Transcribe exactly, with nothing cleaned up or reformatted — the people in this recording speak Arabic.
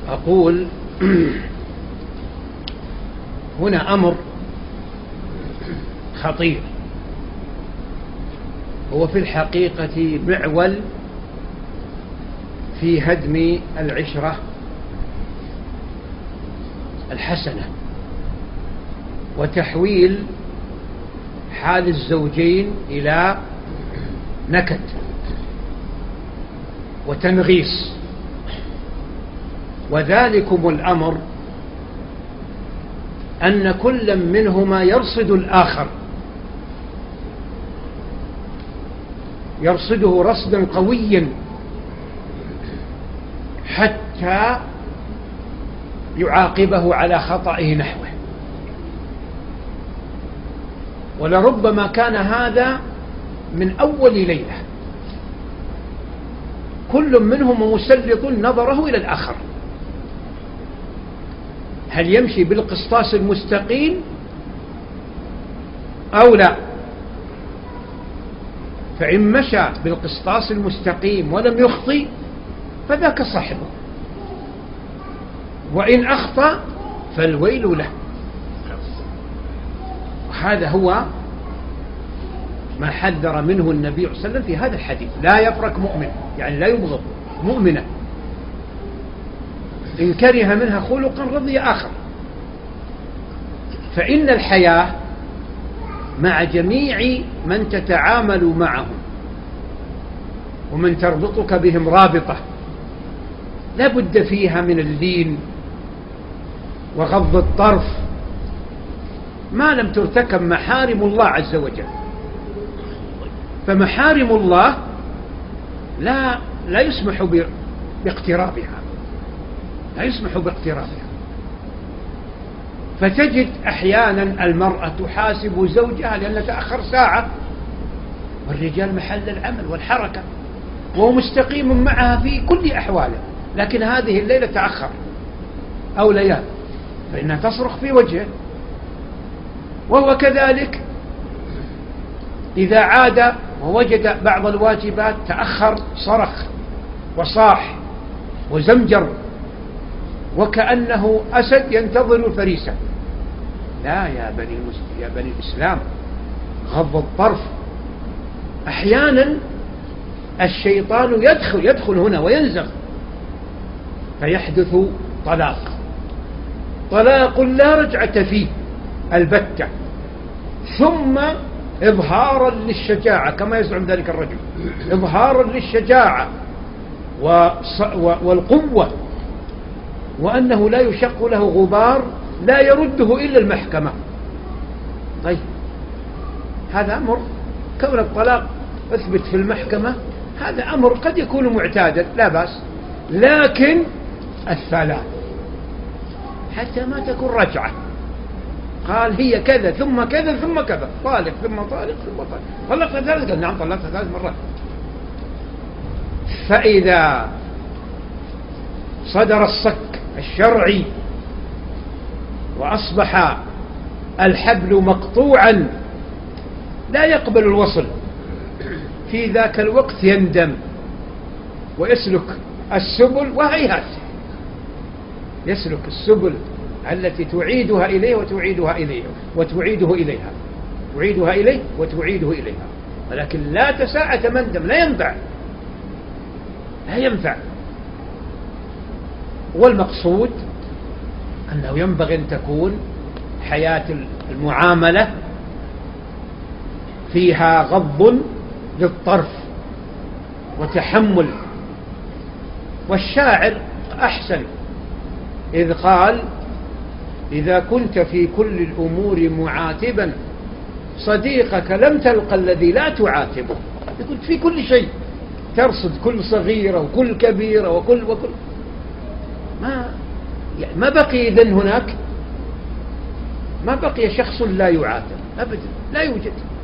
أقول هنا أمر خطير، هو في الحقيقة معول في هدم العشرة الحسنة وتحويل حال الزوجين إلى نكد وتنغيص. وذلكم الأمر أن كل منهما يرصد الآخر، يرصده رصدا قويا حتى يعاقبه على خطئه نحوه. ولربما كان هذا من أول ليلة، كل منهم مسلط نظره إلى الآخر، هل يمشي بالقسطاس المستقيم أو لا؟ فإن مشى بالقسطاس المستقيم ولم يخطئ فذاك صاحبه، وإن أخطأ فالويل له. وهذا هو ما حذر منه النبي صلى الله عليه وسلم في هذا الحديث: لا يفرق مؤمن، يعني لا يبغض مؤمنا، إن كره منها خلقا رضي آخر. فإن الحياة مع جميع من تتعامل معهم ومن تربطك بهم رابطة لا بد فيها من اللين وغض الطرف ما لم ترتكب محارم الله عز وجل. فمحارم الله لا لا يسمح باقترابها، لا يسمح باقترابها. فتجد أحيانا المرأة تحاسب زوجها لأنه تأخر ساعة، والرجال محل العمل والحركة وهو مستقيم معها في كل أحواله، لكن هذه الليلة تأخر أو ليال فإنها تصرخ في وجهه. وهو كذلك إذا عاد ووجد بعض الواجبات تأخر صرخ وصاح وزمجر وكأنه أسد ينتظر الفريسة. لا يا بني المسلم، يا بني الإسلام، غض الطرف. أحيانا الشيطان يدخل يدخل هنا وينزغ فيحدث طلاق، طلاق لا رجعة فيه البتة، ثم إظهارا للشجاعة كما يزعم ذلك الرجل، إظهارا للشجاعة والقوة، وأنه لا يشق له غبار لا يرده إلا المحكمة. طيب هذا أمر، كون الطلاق أثبت في المحكمة هذا أمر قد يكون معتادا لا بأس، لكن الثلاث حتى ما تكون رجعة، قال هي كذا ثم كذا ثم كذا، طالق ثم طالق ثم طالق، طلقت ثلاث، قال نعم طلقت ثلاث مرات. فإذا صدر الصك الشرعي وأصبح الحبل مقطوعا لا يقبل الوصل، في ذاك الوقت يندم ويسلك السبل، وهيهات يسلك السبل التي تعيدها إليه وتعيدها إليه وتعيده إليها، تعيدها إليه وتعيده إليها، ولكن لا تساعة مندم، لا ينفع، لا ينفع. والمقصود أنه ينبغي أن تكون حياة المعاملة فيها غض للطرف وتحمل. والشاعر أحسن إذ قال: إذا كنت في كل الأمور معاتبا صديقك لم تلق الذي لا تعاتبه. كنت في كل شيء ترصد كل صغيرة وكل كبيرة وكل وكل ما يعني ما بقي إذن هناك، ما بقي شخص لا يعاتب أبدا، لا يوجد.